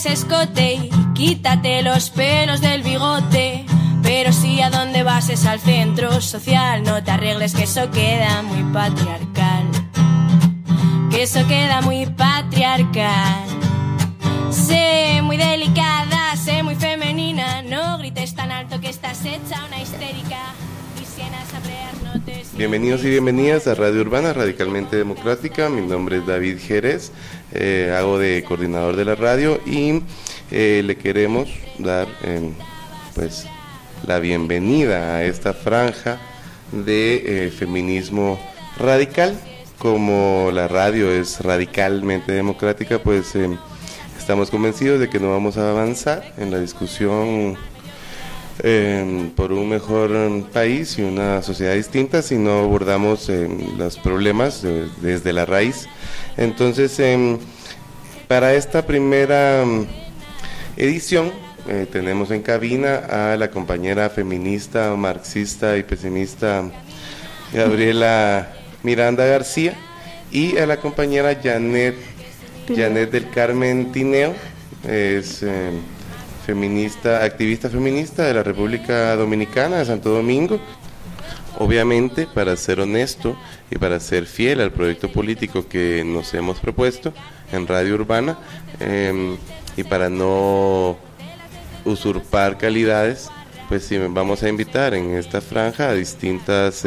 ese escote y quítate los pelos del bigote. Pero si a dónde vas es al centro social, no te arregles que eso queda muy patriarcal. Que eso queda muy patriarcal. Sé muy delicada, sé muy femenina, no grites tan alto que estás hecha una histérica. Y si en asambleas no te... Bienvenidos y bienvenidas a Radio Urbana Radicalmente Democrática. Mi nombre es David Jerez, hago de coordinador de la radio y le queremos dar pues la bienvenida a esta franja de feminismo radical. Como la radio es radicalmente democrática, pues estamos convencidos de que no vamos a avanzar en la discusión por un mejor país y una sociedad distinta si no abordamos los problemas desde la raíz. Entonces, para esta primera edición tenemos en cabina a la compañera feminista, marxista y pesimista Gabriela Miranda García y a la compañera Janet del Carmen Tineo, es feminista, activista feminista de la República Dominicana, de Santo Domingo. Obviamente, para ser honesto y para ser fiel al proyecto político que nos hemos propuesto en Radio Urbana, y para no usurpar calidades, pues sí, vamos a invitar en esta franja a distintas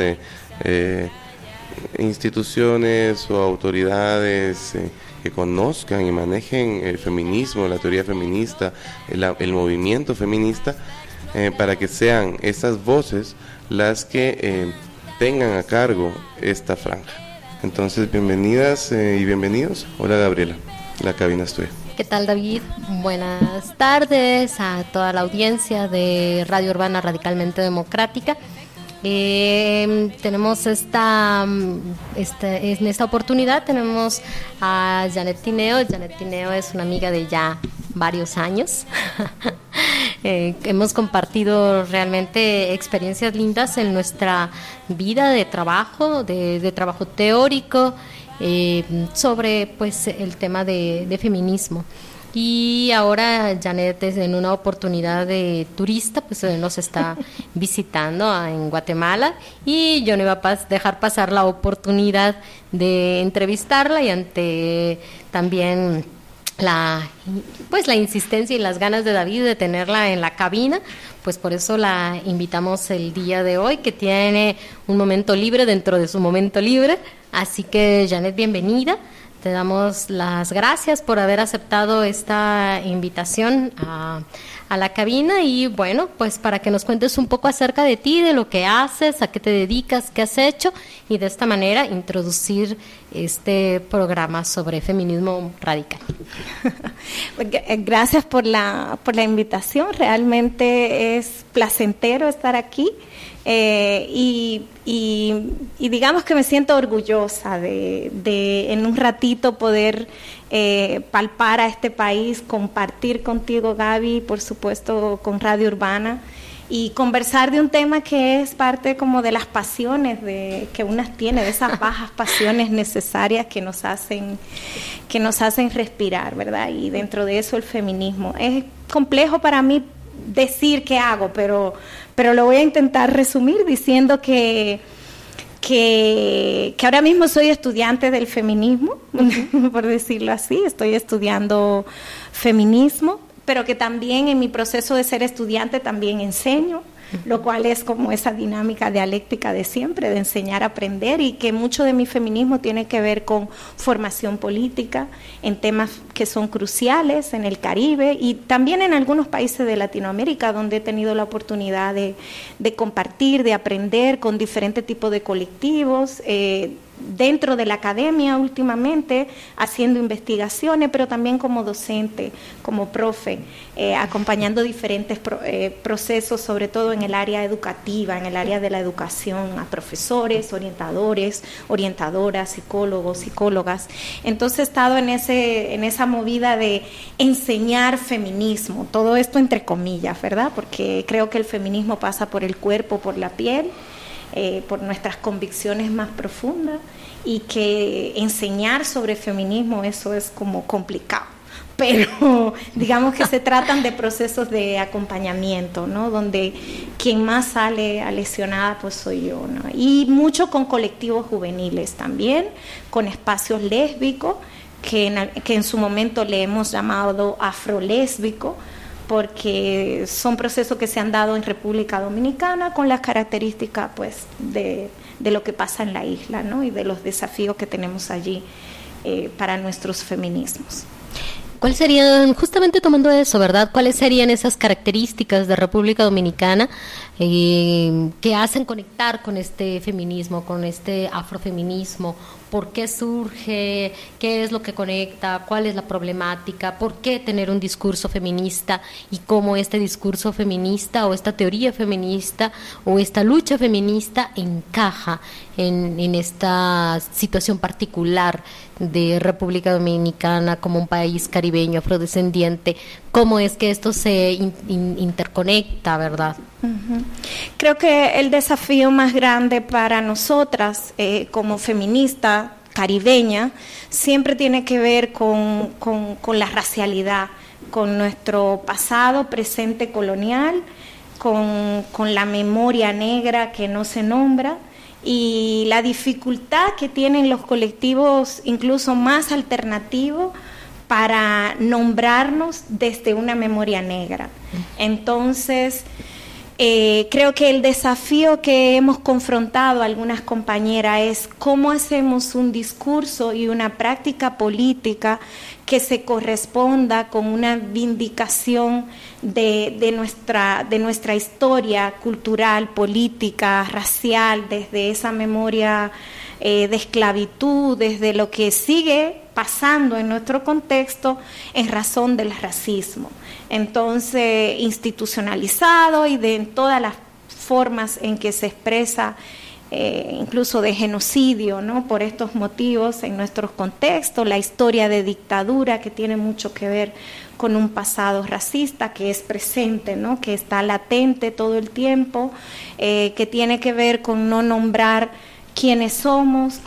instituciones o autoridades que conozcan y manejen el feminismo, la teoría feminista, el movimiento feminista, para que sean esas voces las que tengan a cargo esta franja. Entonces, bienvenidas y bienvenidos. Hola Gabriela, la cabina es tuya. ¿Qué tal, David? Buenas tardes a toda la audiencia de Radio Urbana Radicalmente Democrática. Tenemos en esta oportunidad tenemos a Janet Tineo. Janet Tineo es una amiga de ya varios años. Hemos compartido realmente experiencias lindas en nuestra vida de trabajo, de trabajo teórico, sobre pues el tema de feminismo. Y ahora Janet, en una oportunidad de turista, pues nos está visitando en Guatemala, y yo no iba a dejar pasar la oportunidad de entrevistarla, y ante también la insistencia y las ganas de David de tenerla en la cabina, pues por eso la invitamos el día de hoy, que tiene un momento libre dentro de su momento libre. Así que, Janet, bienvenida. Te damos las gracias por haber aceptado esta invitación a la cabina, y bueno, pues para que nos cuentes un poco acerca de ti, de lo que haces, a qué te dedicas, qué has hecho, y de esta manera introducir este programa sobre feminismo radical. Gracias por la invitación. Realmente es placentero estar aquí. Y digamos que me siento orgullosa de en un ratito poder palpar a este país, compartir contigo, Gaby, por supuesto con Radio Urbana, y conversar de un tema que es parte como de las pasiones que unas tiene, de esas bajas pasiones necesarias que nos hacen respirar, ¿verdad? Y dentro de eso el feminismo. Es complejo para mí decir qué hago, pero lo voy a intentar resumir diciendo que ahora mismo soy estudiante del feminismo, por decirlo así. Estoy estudiando feminismo, pero que también en mi proceso de ser estudiante también enseño, lo cual es como esa dinámica dialéctica de siempre, de enseñar a aprender, y que mucho de mi feminismo tiene que ver con formación política en temas que son cruciales en el Caribe y también en algunos países de Latinoamérica, donde he tenido la oportunidad de compartir, de aprender con diferentes tipos de colectivos, dentro de la academia últimamente, haciendo investigaciones, pero también como docente, como profe, acompañando diferentes procesos, sobre todo en el área educativa, en el área de la educación, a profesores, orientadores, orientadoras, psicólogos, psicólogas. Entonces he estado en esa movida de enseñar feminismo, todo esto entre comillas, ¿verdad? Porque creo que el feminismo pasa por el cuerpo, por la piel, por nuestras convicciones más profundas, y que enseñar sobre feminismo, eso es como complicado, pero digamos que se tratan de procesos de acompañamiento, ¿no? Donde quien más sale lesionada pues soy yo, ¿no? Y mucho con colectivos juveniles también, con espacios lésbicos, que en su momento le hemos llamado afrolésbico, porque son procesos que se han dado en República Dominicana con las características pues de lo que pasa en la isla, ¿no? Y de los desafíos que tenemos allí para nuestros feminismos. ¿Cuáles serían, justamente tomando eso, verdad? ¿Cuáles serían esas características de República Dominicana que hacen conectar con este feminismo, con este afrofeminismo? ¿Por qué surge? ¿Qué es lo que conecta? ¿Cuál es la problemática? ¿Por qué tener un discurso feminista? Y cómo este discurso feminista o esta teoría feminista o esta lucha feminista encaja en esta situación particular de República Dominicana como un país caribeño afrodescendiente. ¿Cómo es que esto se interconecta, verdad? Uh-huh. Creo que el desafío más grande para nosotras como feminista caribeña siempre tiene que ver con la racialidad, con nuestro pasado, presente colonial, con la memoria negra que no se nombra, y la dificultad que tienen los colectivos incluso más alternativos para nombrarnos desde una memoria negra. Entonces, creo que el desafío que hemos confrontado algunas compañeras es cómo hacemos un discurso y una práctica política que se corresponda con una vindicación de nuestra historia cultural, política, racial, desde esa memoria de esclavitud, desde lo que sigue pasando en nuestro contexto en razón del racismo. Entonces, institucionalizado y en todas las formas en que se expresa incluso de genocidio, ¿no? Por estos motivos en nuestros contextos, la historia de dictadura que tiene mucho que ver con un pasado racista que es presente, ¿no? Que está latente todo el tiempo, que tiene que ver con no nombrar quiénes somos,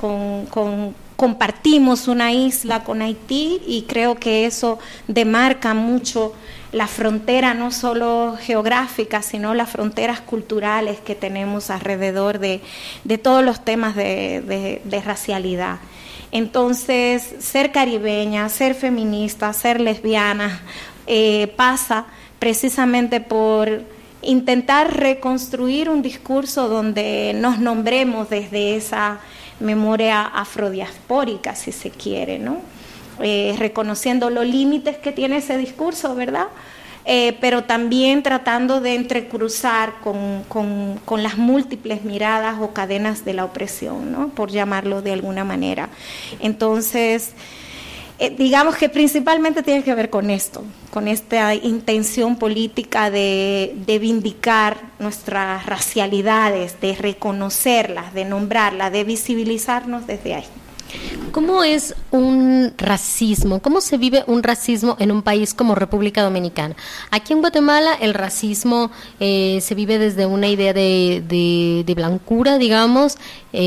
compartimos una isla con Haití, y creo que eso demarca mucho la frontera no solo geográfica, sino las fronteras culturales que tenemos alrededor de todos los temas de racialidad. Entonces, ser caribeña, ser feminista, ser lesbiana, pasa precisamente por intentar reconstruir un discurso donde nos nombremos desde esa memoria afrodiaspórica, si se quiere, ¿no? Reconociendo los límites que tiene ese discurso, ¿verdad? Pero también tratando de entrecruzar con las múltiples miradas o cadenas de la opresión, ¿no? Por llamarlo de alguna manera. Entonces, digamos que principalmente tiene que ver con esto, con esta intención política de vindicar nuestras racialidades, de reconocerlas, de nombrarlas, de visibilizarnos desde ahí. ¿Cómo es un racismo? ¿Cómo se vive un racismo en un país como República Dominicana? Aquí en Guatemala el racismo se vive desde una idea de blancura, digamos,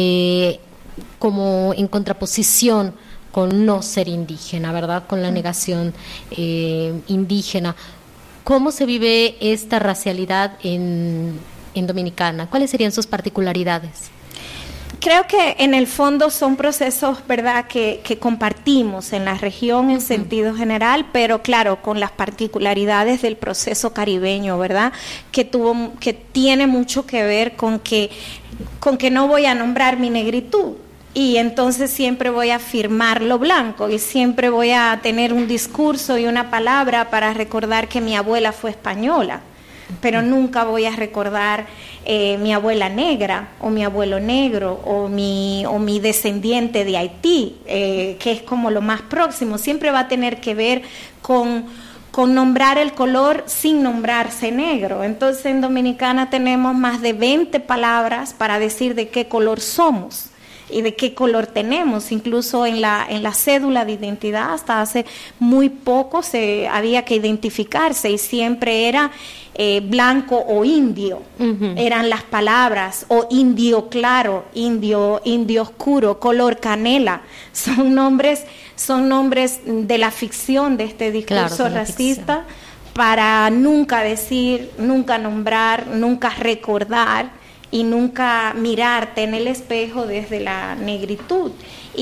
como en contraposición con no ser indígena, ¿verdad? Con la negación indígena. ¿Cómo se vive esta racialidad en Dominicana? ¿Cuáles serían sus particularidades? Creo que en el fondo son procesos, ¿verdad?, que compartimos en la región en sentido general, pero claro, con las particularidades del proceso caribeño, ¿verdad?, que tiene mucho que ver con que no voy a nombrar mi negritud. Y entonces siempre voy a afirmar lo blanco y siempre voy a tener un discurso y una palabra para recordar que mi abuela fue española, pero nunca voy a recordar mi abuela negra o mi abuelo negro o mi descendiente de Haití, que es como lo más próximo. Siempre va a tener que ver con nombrar el color sin nombrarse negro. Entonces en Dominicana tenemos más de 20 palabras para decir de qué color somos y de qué color tenemos. Incluso en la cédula de identidad hasta hace muy poco había que identificarse y siempre era blanco o indio, eran las palabras, o indio claro, indio oscuro, color canela. Son nombres son nombres de la ficción de este discurso claro, racista, para nunca decir, nunca nombrar, nunca recordar y nunca mirarte en el espejo desde la negritud.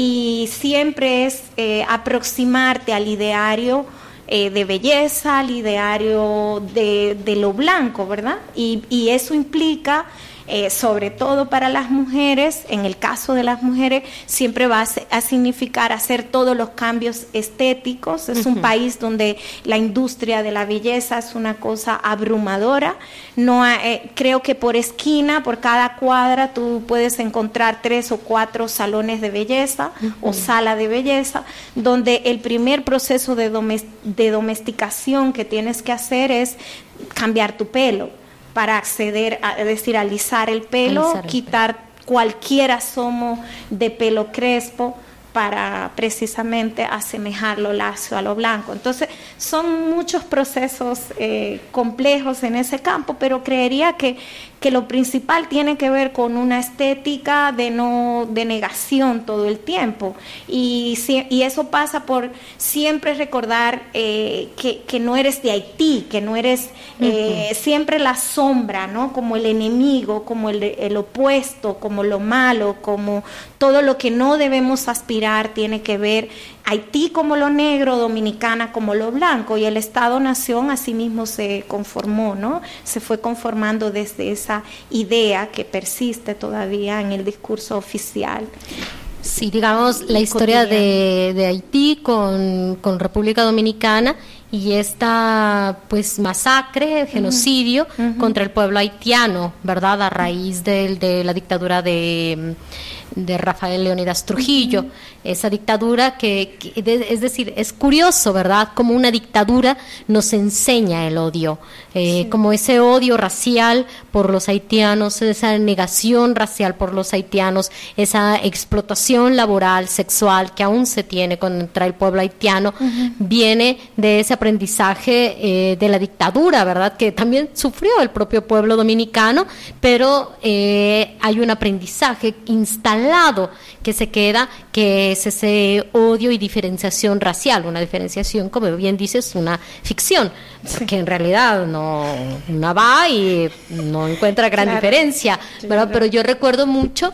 Y siempre es aproximarte al ideario de belleza, al ideario de lo blanco, ¿verdad? Y eso implica, sobre todo para las mujeres, en el caso de las mujeres, siempre va a significar hacer todos los cambios estéticos. Es un país donde la industria de la belleza es una cosa abrumadora. No creo que por esquina, por cada cuadra, tú puedes encontrar 3 o 4 salones de belleza o sala de belleza, donde el primer proceso de domesticación que tienes que hacer es cambiar tu pelo, para acceder a, es decir, alisar el pelo, quitar cualquier asomo de pelo crespo para precisamente asemejarlo lacio a lo blanco. Entonces, son muchos procesos complejos en ese campo, pero creería que lo principal tiene que ver con una estética de negación todo el tiempo. Y eso pasa por siempre recordar que no eres de Haití, que no eres siempre la sombra, ¿no? Como el enemigo, como el opuesto, como lo malo, como todo lo que no debemos aspirar tiene que ver Haití como lo negro, Dominicana como lo blanco, y el Estado-Nación así mismo se conformó, ¿no? Se fue conformando desde esa idea que persiste todavía en el discurso oficial. Sí, digamos, la historia de Haití con República Dominicana y esta pues masacre, genocidio contra el pueblo haitiano, ¿verdad? A raíz de la dictadura de Rafael Leónidas Trujillo, esa dictadura es decir, es curioso, ¿verdad?, como una dictadura nos enseña el odio, como ese odio racial por los haitianos, esa negación racial por los haitianos, esa explotación laboral, sexual que aún se tiene contra el pueblo haitiano, viene de ese aprendizaje de la dictadura, ¿verdad?, que también sufrió el propio pueblo dominicano, pero hay un aprendizaje instalado que se queda, que es ese odio y diferenciación racial, una diferenciación, como bien dices, una ficción, porque en realidad no va y no encuentra gran diferencia, ¿verdad? Pero yo recuerdo mucho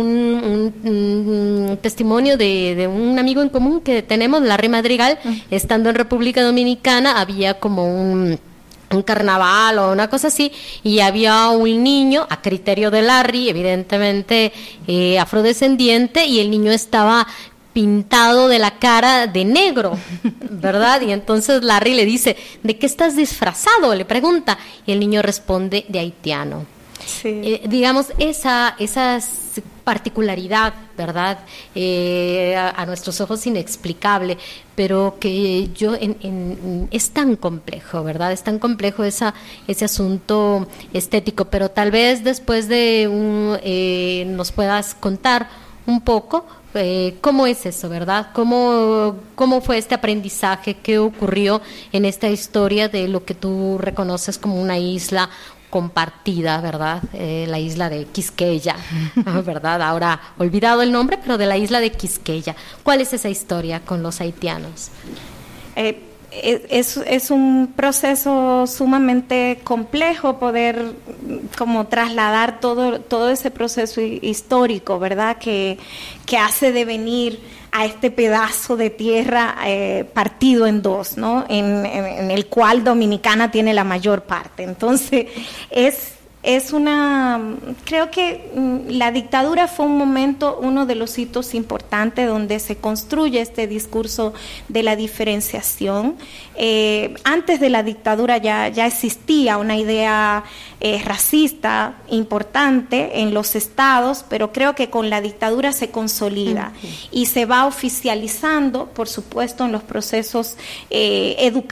un testimonio de un amigo en común que tenemos, Larry Madrigal, estando en República Dominicana, había como un carnaval o una cosa así, y había un niño, a criterio de Larry, evidentemente afrodescendiente, y el niño estaba pintado de la cara de negro, ¿verdad? Y entonces Larry le dice, ¿de qué estás disfrazado?, le pregunta, y el niño responde, de haitiano. Sí. Digamos, esa particularidad, ¿verdad?, a nuestros ojos inexplicable, pero que es tan complejo, ¿verdad? Es tan complejo ese asunto estético, pero tal vez después de nos puedas contar un poco cómo es eso, ¿verdad? ¿Cómo fue este aprendizaje? ¿Qué ocurrió en esta historia de lo que tú reconoces como una isla compartida, ¿verdad? La isla de Quisqueya, ¿verdad? Ahora olvidado el nombre, pero de la isla de Quisqueya. ¿Cuál es esa historia con los haitianos? Es un proceso sumamente complejo poder como trasladar todo ese proceso histórico, ¿verdad? Que hace devenir a este pedazo de tierra partido en dos, ¿no? En el cual Dominicana tiene la mayor parte. Entonces, creo que la dictadura fue un momento, uno de los hitos importantes donde se construye este discurso de la diferenciación. Antes de la dictadura ya existía una idea racista importante en los estados, pero creo que con la dictadura se consolida y se va oficializando, por supuesto, en los procesos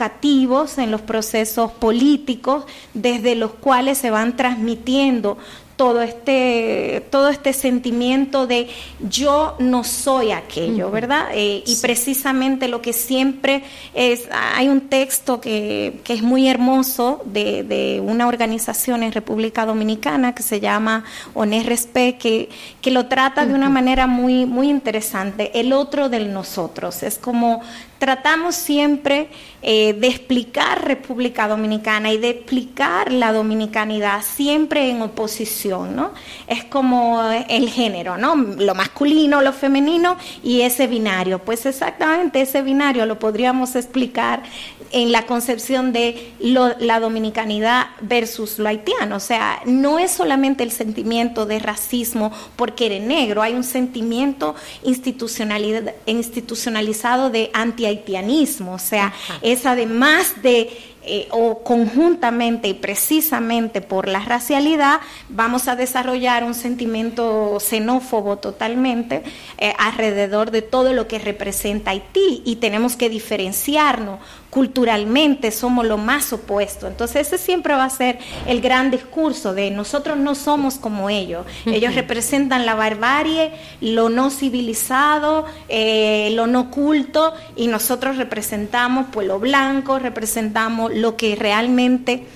educativos, en los procesos políticos, desde los cuales se van transmitiendo todo este sentimiento de yo no soy aquello, ¿verdad? Y precisamente lo que siempre es, hay un texto que es muy hermoso de una organización en República Dominicana que se llama Honest Respect, que lo trata de una manera muy, muy interesante, el otro del nosotros. Es como tratamos siempre de explicar República Dominicana y de explicar la dominicanidad siempre en oposición, ¿no? Es como el género, ¿no? Lo masculino, lo femenino y ese binario. Pues exactamente ese binario lo podríamos explicar en la concepción de la dominicanidad versus lo haitiano. O sea, no es solamente el sentimiento de racismo porque eres negro, hay un sentimiento institucionalizado de anti-haitianismo. O sea, es además de o conjuntamente y precisamente por la racialidad vamos a desarrollar un sentimiento xenófobo totalmente alrededor de todo lo que representa Haití, y tenemos que diferenciarnos culturalmente, somos lo más opuesto. Entonces ese siempre va a ser el gran discurso de nosotros no somos como ellos. Ellos representan la barbarie, lo no civilizado, lo no culto, y nosotros representamos pues lo blanco, representamos lo que realmente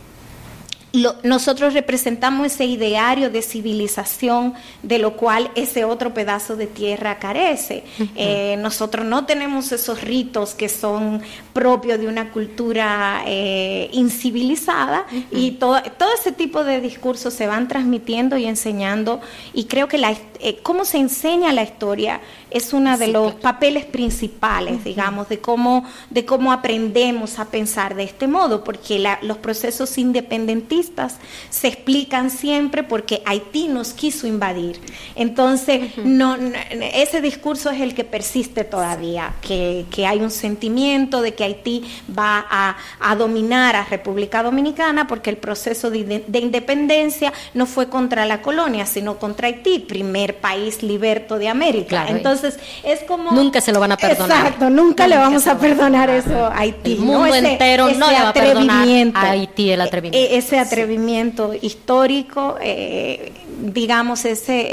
nosotros representamos ese ideario de civilización de lo cual ese otro pedazo de tierra carece. Nosotros no tenemos esos ritos que son propios de una cultura incivilizada, y todo ese tipo de discursos se van transmitiendo y enseñando, y creo que cómo se enseña la historia es uno de los papeles principales, digamos, de cómo aprendemos a pensar de este modo, porque los procesos independentistas se explican siempre porque Haití nos quiso invadir. Entonces, ese discurso es el que persiste todavía, que hay un sentimiento de que Haití va a dominar a República Dominicana porque el proceso de independencia no fue contra la colonia, sino contra Haití, primer país liberto de América. Claro, entonces, es como... Nunca se lo van a perdonar. Exacto, nunca le vamos a perdonar eso a Haití. El mundo entero no le va a perdonar a Haití el atrevimiento. Ese atrevimiento histórico, digamos,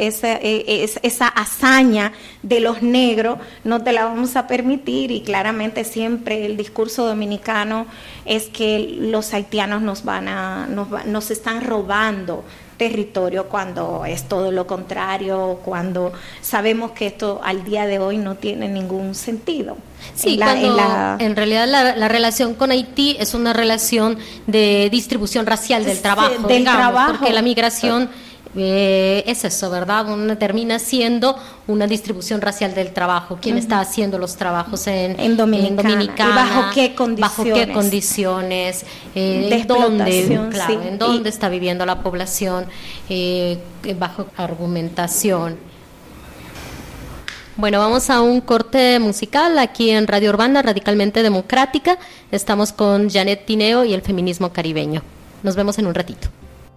esa hazaña de los negros, no te la vamos a permitir, y claramente siempre el discurso dominicano es que los haitianos nos están robando territorio, cuando es todo lo contrario, cuando sabemos que esto al día de hoy no tiene ningún sentido. Sí, en realidad la relación con Haití es una relación de distribución racial del trabajo, porque la migración es eso, ¿verdad? Termina siendo una distribución racial del trabajo. ¿Quién está haciendo los trabajos en Dominicana? ¿Y bajo qué condiciones? ¿Bajo qué condiciones? ¿En dónde está viviendo la población? Bajo argumentación. Bueno, vamos a un corte musical aquí en Radio Urbana, Radicalmente Democrática. Estamos con Janet Tineo y el feminismo caribeño. Nos vemos en un ratito.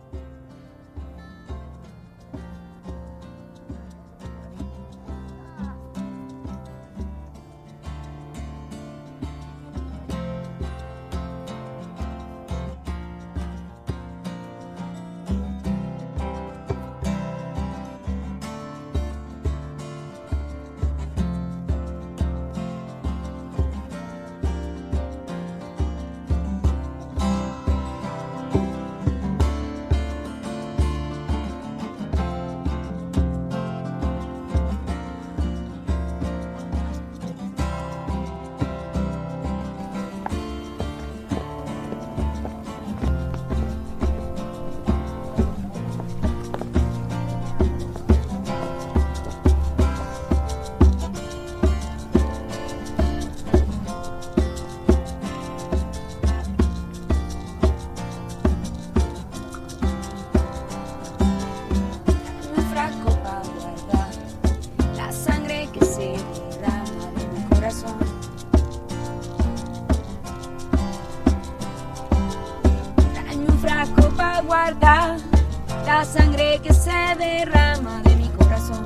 guardar la sangre que se derrama de mi corazón.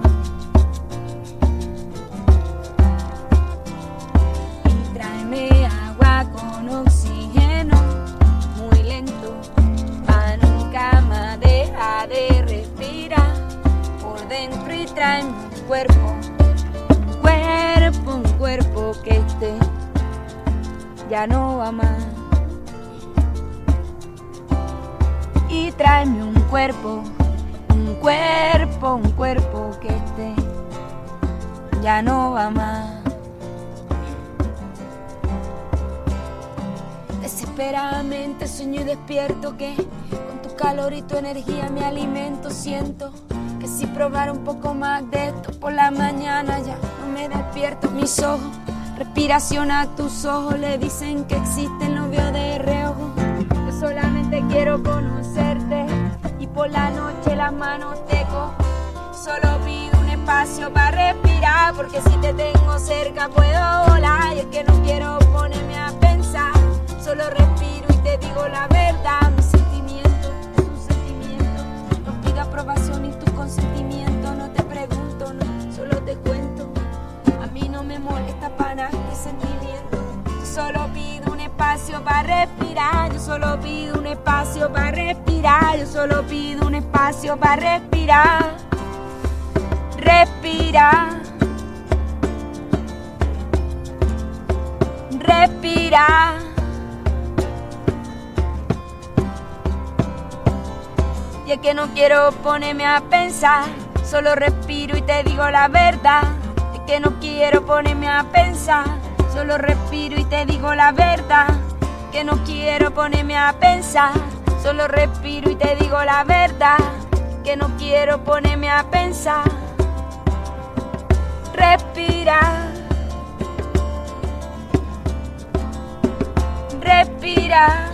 Y tráeme agua con oxígeno muy lento para nunca más dejar de respirar. tráeme un cuerpo que ya no va más. Y tráeme un cuerpo que ya no va más. Desesperadamente sueño y despierto que con tu calor y tu energía me alimento. Siento que si probara un poco más de esto por la mañana ya no me despierto. Mis ojos, respiración a tus ojos le dicen que existen, lo veo de reojo. Yo solamente quiero conocerte y por la noche las manos te cojo. Solo pido un espacio para respirar, porque si te tengo cerca puedo volar. Y es que no quiero ponerme a pensar, solo respiro y te digo la verdad. Mi sentimiento es un sentimiento, no pido aprobación ni tu consentimiento. No te pregunto, no, solo te cuento. A mí no me molesta para nada mi sentimiento. Yo solo pido un espacio para respirar. Yo solo pido un espacio para respirar. Yo solo pido un espacio para respirar. Respira. Respira. Y es que no quiero ponerme a pensar, solo respiro y te digo la verdad. Es que no quiero ponerme a pensar, solo respiro y te digo la verdad. Que no quiero ponerme a pensar, solo respiro y te digo la verdad. Que no quiero ponerme a pensar. Respira. Respira.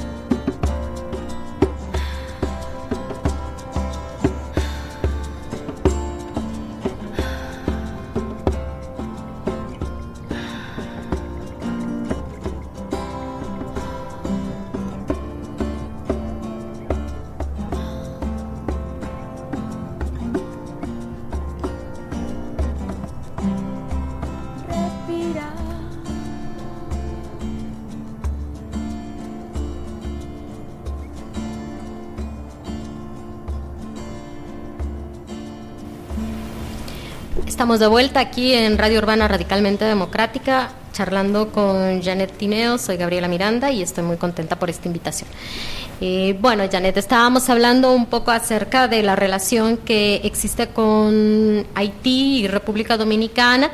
Estamos de vuelta aquí en Radio Urbana Radicalmente Democrática, charlando con Janet Tineo. Soy Gabriela Miranda y estoy muy contenta por esta invitación. Bueno, Janet, estábamos hablando un poco acerca de la relación que existe con Haití y República Dominicana,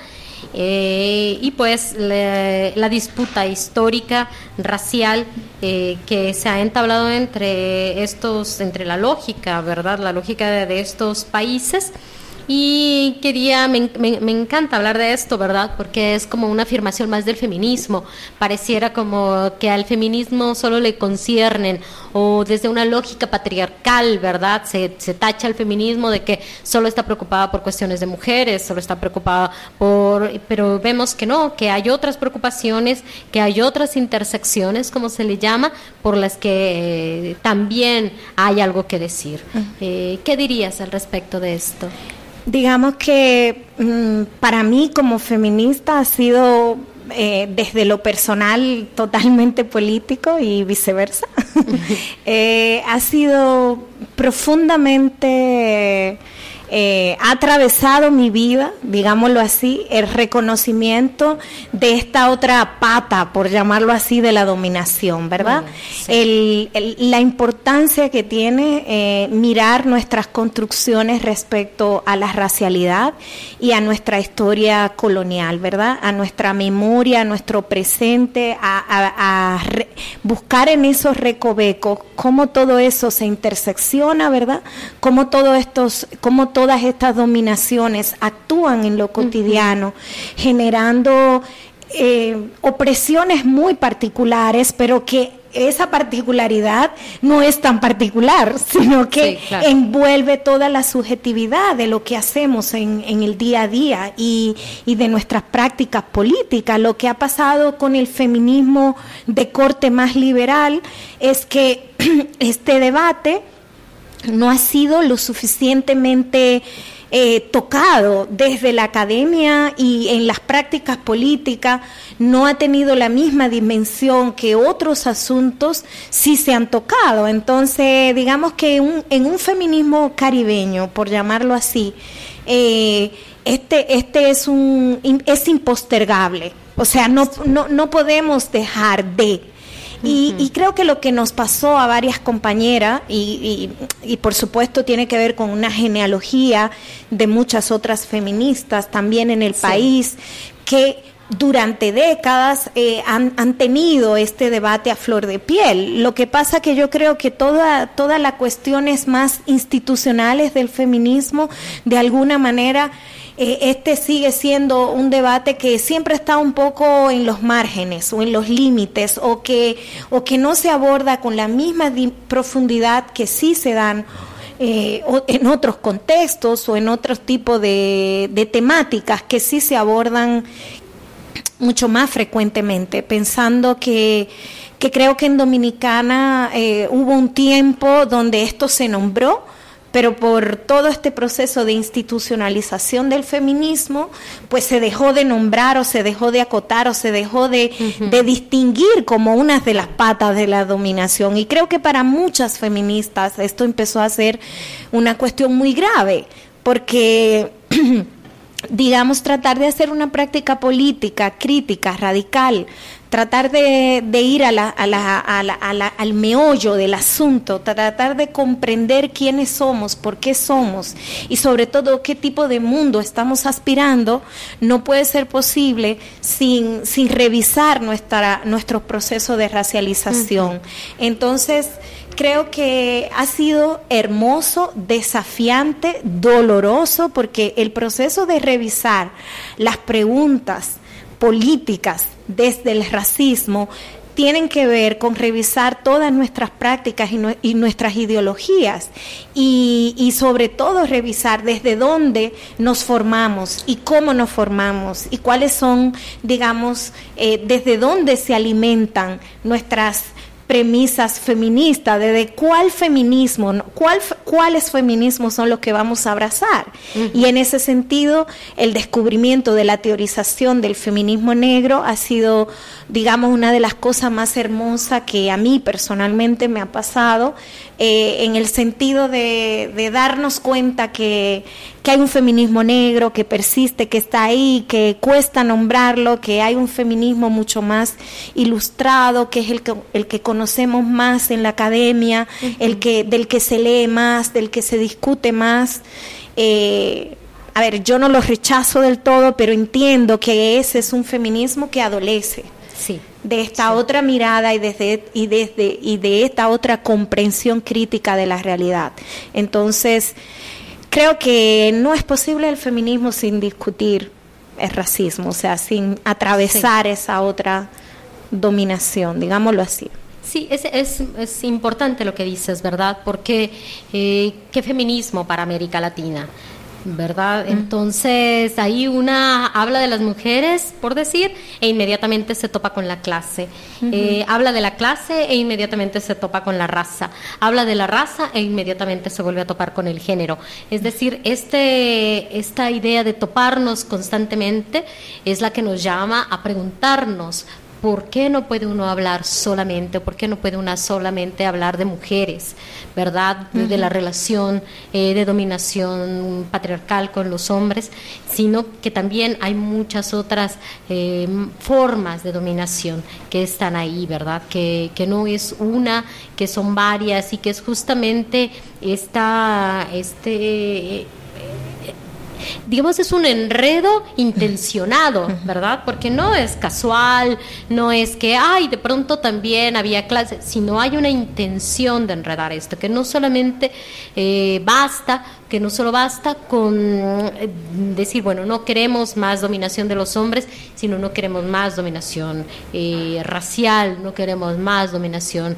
y pues la disputa histórica racial que se ha entablado entre la lógica, ¿verdad? La lógica de estos países. Y me encanta hablar de esto, ¿verdad? Porque es como una afirmación más del feminismo. Pareciera como que al feminismo solo le conciernen, o desde una lógica patriarcal, ¿verdad? Se tacha al feminismo de que solo está preocupada por cuestiones de mujeres, solo está preocupada pero vemos que no, que hay otras preocupaciones, que hay otras intersecciones, como se le llama, por las que también hay algo que decir. ¿Qué dirías al respecto de esto? Digamos que para mí como feminista ha sido desde lo personal totalmente político y viceversa. Ha sido profundamente ha atravesado mi vida, digámoslo así, el reconocimiento de esta otra pata, por llamarlo así, de la dominación, ¿verdad? Sí. La importancia que tiene mirar nuestras construcciones respecto a la racialidad y a nuestra historia colonial, ¿verdad? A nuestra memoria, a nuestro presente, a buscar en esos recovecos cómo todo eso se intersecciona, ¿verdad? Cómo todas estas dominaciones actúan en lo cotidiano, generando opresiones muy particulares, pero que esa particularidad no es tan particular, sino que envuelve toda la subjetividad de lo que hacemos en el día a día y de nuestras prácticas políticas. Lo que ha pasado con el feminismo de corte más liberal es que este debate no ha sido lo suficientemente tocado desde la academia y en las prácticas políticas, no ha tenido la misma dimensión que otros asuntos sí se han tocado. Entonces, digamos que en un feminismo caribeño, por llamarlo así, este es impostergable. O sea, no podemos dejar de. Y creo que lo que nos pasó a varias compañeras, y por supuesto tiene que ver con una genealogía de muchas otras feministas también en el país, que durante décadas han tenido este debate a flor de piel. Lo que pasa que yo creo que todas las cuestiones más institucionales del feminismo, de alguna manera, sigue siendo un debate que siempre está un poco en los márgenes o en los límites, o que no se aborda con la misma profundidad que sí se dan en otros contextos o en otros tipos de temáticas que sí se abordan mucho más frecuentemente, pensando que creo que en Dominicana hubo un tiempo donde esto se nombró, pero por todo este proceso de institucionalización del feminismo, pues se dejó de nombrar o se dejó de acotar o se dejó de distinguir como una de las patas de la dominación. Y creo que para muchas feministas esto empezó a ser una cuestión muy grave, porque digamos, tratar de hacer una práctica política crítica, radical, tratar de ir al meollo del asunto, tratar de comprender quiénes somos, por qué somos y sobre todo qué tipo de mundo estamos aspirando, no puede ser posible sin revisar nuestro proceso de racialización. Entonces, creo que ha sido hermoso, desafiante, doloroso, porque el proceso de revisar las preguntas políticas desde el racismo tienen que ver con revisar todas nuestras prácticas y nuestras ideologías y sobre todo revisar desde dónde nos formamos y cómo nos formamos y cuáles son, digamos, desde dónde se alimentan nuestras premisas feministas, de cuál feminismo, cuáles feminismos son los que vamos a abrazar. Y en ese sentido, el descubrimiento de la teorización del feminismo negro ha sido, digamos, una de las cosas más hermosas que a mí personalmente me ha pasado, en el sentido de darnos cuenta que hay un feminismo negro que persiste, que está ahí, que cuesta nombrarlo, que hay un feminismo mucho más ilustrado, que es el que conocemos más en la academia, del que se lee más, del que se discute más. A ver, yo no lo rechazo del todo, pero entiendo que ese es un feminismo que adolece. Sí. De esta otra mirada y de esta otra comprensión crítica de la realidad. Entonces, creo que no es posible el feminismo sin discutir el racismo, o sea, sin atravesar esa otra dominación, digámoslo así. Sí, es importante lo que dices, ¿verdad? Porque ¿qué feminismo para América Latina? ¿Verdad? Entonces ahí una habla de las mujeres, por decir, e inmediatamente se topa con la clase. Habla de la clase e inmediatamente se topa con la raza. Habla de la raza e inmediatamente se vuelve a topar con el género. Es decir, esta idea de toparnos constantemente es la que nos llama a preguntarnos: ¿por qué no puede uno hablar solamente, por qué no puede una solamente hablar de mujeres, verdad? De la relación de dominación patriarcal con los hombres, sino que también hay muchas otras formas de dominación que están ahí, ¿verdad? Que no es una, que son varias y que es justamente digamos, es un enredo intencionado, ¿verdad? Porque no es casual, no es que, de pronto también había clases, sino hay una intención de enredar esto, que no solamente no basta con decir, bueno, no queremos más dominación de los hombres, sino no queremos más dominación racial, no queremos más dominación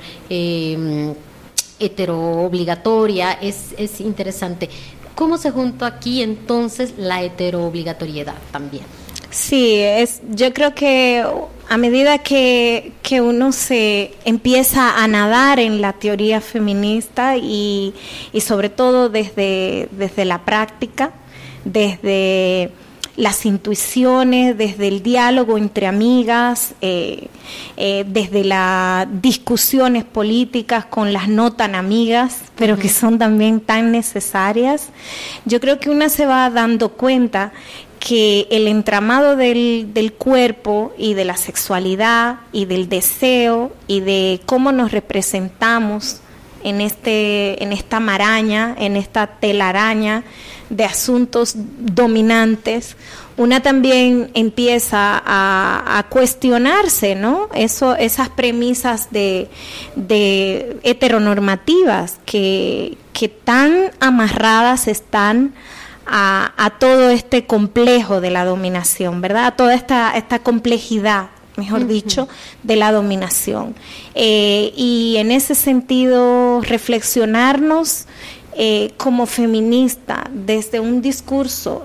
heteroobligatoria. Es interesante. ¿Cómo se junta aquí entonces la heteroobligatoriedad también? Sí, yo creo que a medida que uno se empieza a nadar en la teoría feminista y sobre todo desde la práctica, desde las intuiciones, desde el diálogo entre amigas, desde las discusiones políticas con las no tan amigas, pero que son también tan necesarias. Yo creo que una se va dando cuenta que el entramado del cuerpo y de la sexualidad y del deseo y de cómo nos representamos en esta maraña, en esta telaraña de asuntos dominantes, una también empieza a cuestionarse, ¿no? Esas premisas de heteronormativas que tan amarradas están a todo este complejo de la dominación, ¿verdad? A toda esta complejidad, mejor dicho, de la dominación. Y en ese sentido, reflexionarnos como feminista desde un discurso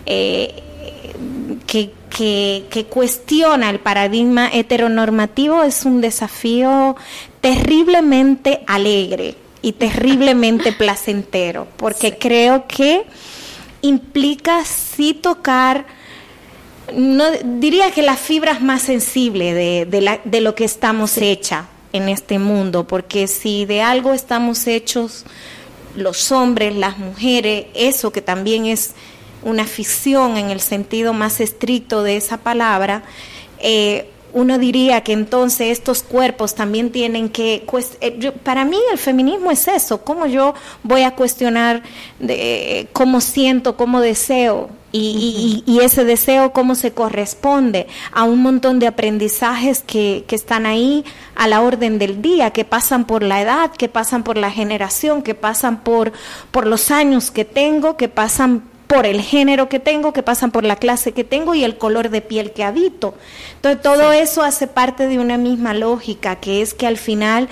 que cuestiona el paradigma heteronormativo es un desafío terriblemente alegre y terriblemente placentero, porque creo que implica sí tocar, no diría que las fibras más sensibles de lo que estamos hechas en este mundo, porque si de algo estamos hechos los hombres, las mujeres, eso que también es una ficción en el sentido más estricto de esa palabra, uno diría que entonces estos cuerpos también tienen que... para mí el feminismo es eso, cómo yo voy a cuestionar cómo siento, cómo deseo, y ese deseo cómo se corresponde a un montón de aprendizajes que están ahí a la orden del día, que pasan por la edad, que pasan por la generación, que pasan por los años que tengo, que pasan por el género que tengo, que pasan por la clase que tengo y el color de piel que habito. Entonces todo eso hace parte de una misma lógica, que es que al final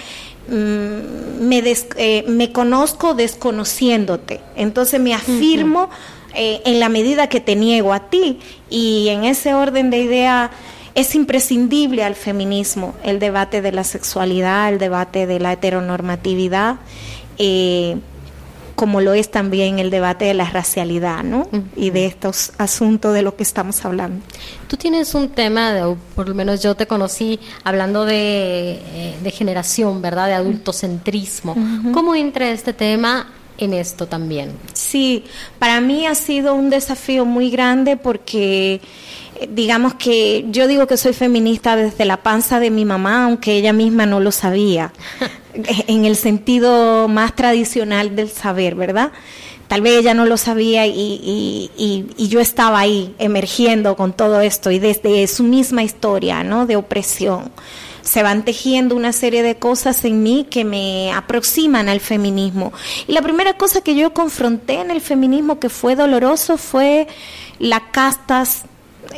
me conozco desconociéndote, entonces me afirmo en la medida que te niego a ti, y en ese orden de idea es imprescindible al feminismo el debate de la sexualidad, el debate de la heteronormatividad, como lo es también el debate de la racialidad, ¿no? Y de estos asuntos de lo que estamos hablando. Tú tienes un tema, o por lo menos yo te conocí hablando de generación, ¿verdad? De adultocentrismo. ¿Cómo entra este tema en esto también? Sí, para mí ha sido un desafío muy grande porque... digamos que yo digo que soy feminista desde la panza de mi mamá, aunque ella misma no lo sabía, en el sentido más tradicional del saber, ¿verdad? Tal vez ella no lo sabía y yo estaba ahí emergiendo con todo esto, y desde su misma historia, ¿no?, de opresión se van tejiendo una serie de cosas en mí que me aproximan al feminismo. Y la primera cosa que yo confronté en el feminismo que fue doloroso fue las castas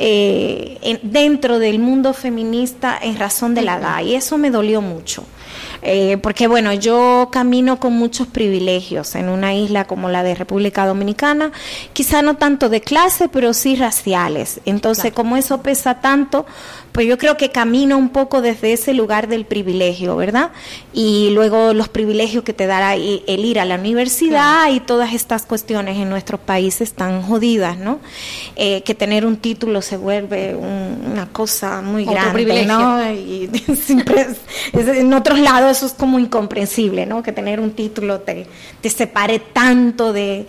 dentro del mundo feminista en razón de la edad, y eso me dolió mucho, porque bueno, yo camino con muchos privilegios en una isla como la de República Dominicana, quizá no tanto de clase, pero sí raciales. Entonces, como eso pesa tanto, pues yo creo que camino un poco desde ese lugar del privilegio, ¿verdad? Y luego los privilegios que te dará el ir a la universidad, y todas estas cuestiones en nuestros países tan jodidas, ¿no? Que tener un título se vuelve una cosa muy grande, ¿no? Y siempre en otros lados eso es como incomprensible, ¿no? Que tener un título te separe tanto de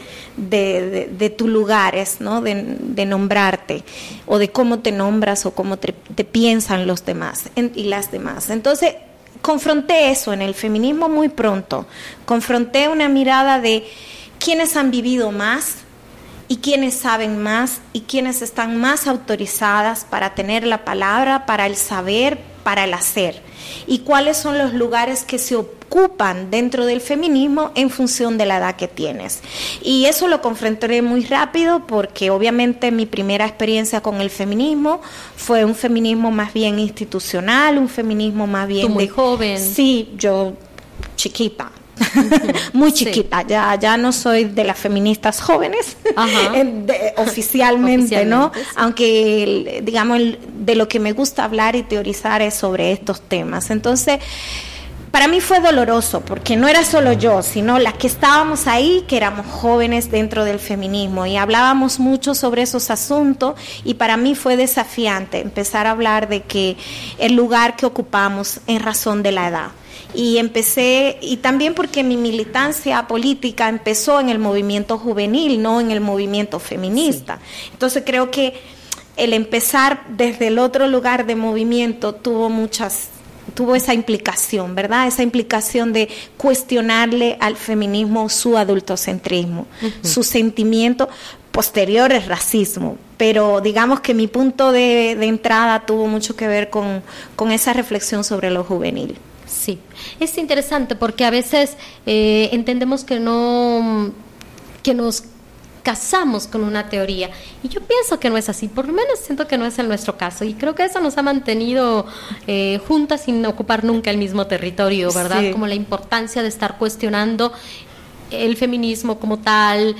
tus lugares, ¿no? De nombrarte, o de cómo te nombras, o cómo te piensan los demás y las demás. Entonces, confronté eso en el feminismo muy pronto. Confronté una mirada de quiénes han vivido más y quiénes saben más y quiénes están más autorizadas para tener la palabra, para el saber, para el hacer, y cuáles son los lugares que se ocupan dentro del feminismo en función de la edad que tienes. Y eso lo confronté muy rápido, porque obviamente mi primera experiencia con el feminismo fue un feminismo más bien institucional, un feminismo más bien... Tú muy joven. Sí, yo chiquita. Muy chiquita, sí. Ya no soy de las feministas jóvenes, oficialmente, ¿no? Sí. Aunque, digamos, de lo que me gusta hablar y teorizar es sobre estos temas. Entonces, para mí fue doloroso, porque no era solo yo, sino las que estábamos ahí, que éramos jóvenes dentro del feminismo, y hablábamos mucho sobre esos asuntos, y para mí fue desafiante empezar a hablar de que el lugar que ocupamos en razón de la edad. Y empecé, y también porque mi militancia política empezó en el movimiento juvenil, no en el movimiento feminista. Sí. Entonces creo que el empezar desde el otro lugar de movimiento tuvo esa implicación, ¿verdad? Esa implicación de cuestionarle al feminismo su adultocentrismo, su sentimiento posterior es racismo, pero digamos que mi punto de entrada tuvo mucho que ver con esa reflexión sobre lo juvenil. Sí, es interesante porque a veces entendemos que nos casamos con una teoría, y yo pienso que no es así, por lo menos siento que no es en nuestro caso, y creo que eso nos ha mantenido juntas sin ocupar nunca el mismo territorio, ¿verdad? Sí. Como la importancia de estar cuestionando el feminismo como tal,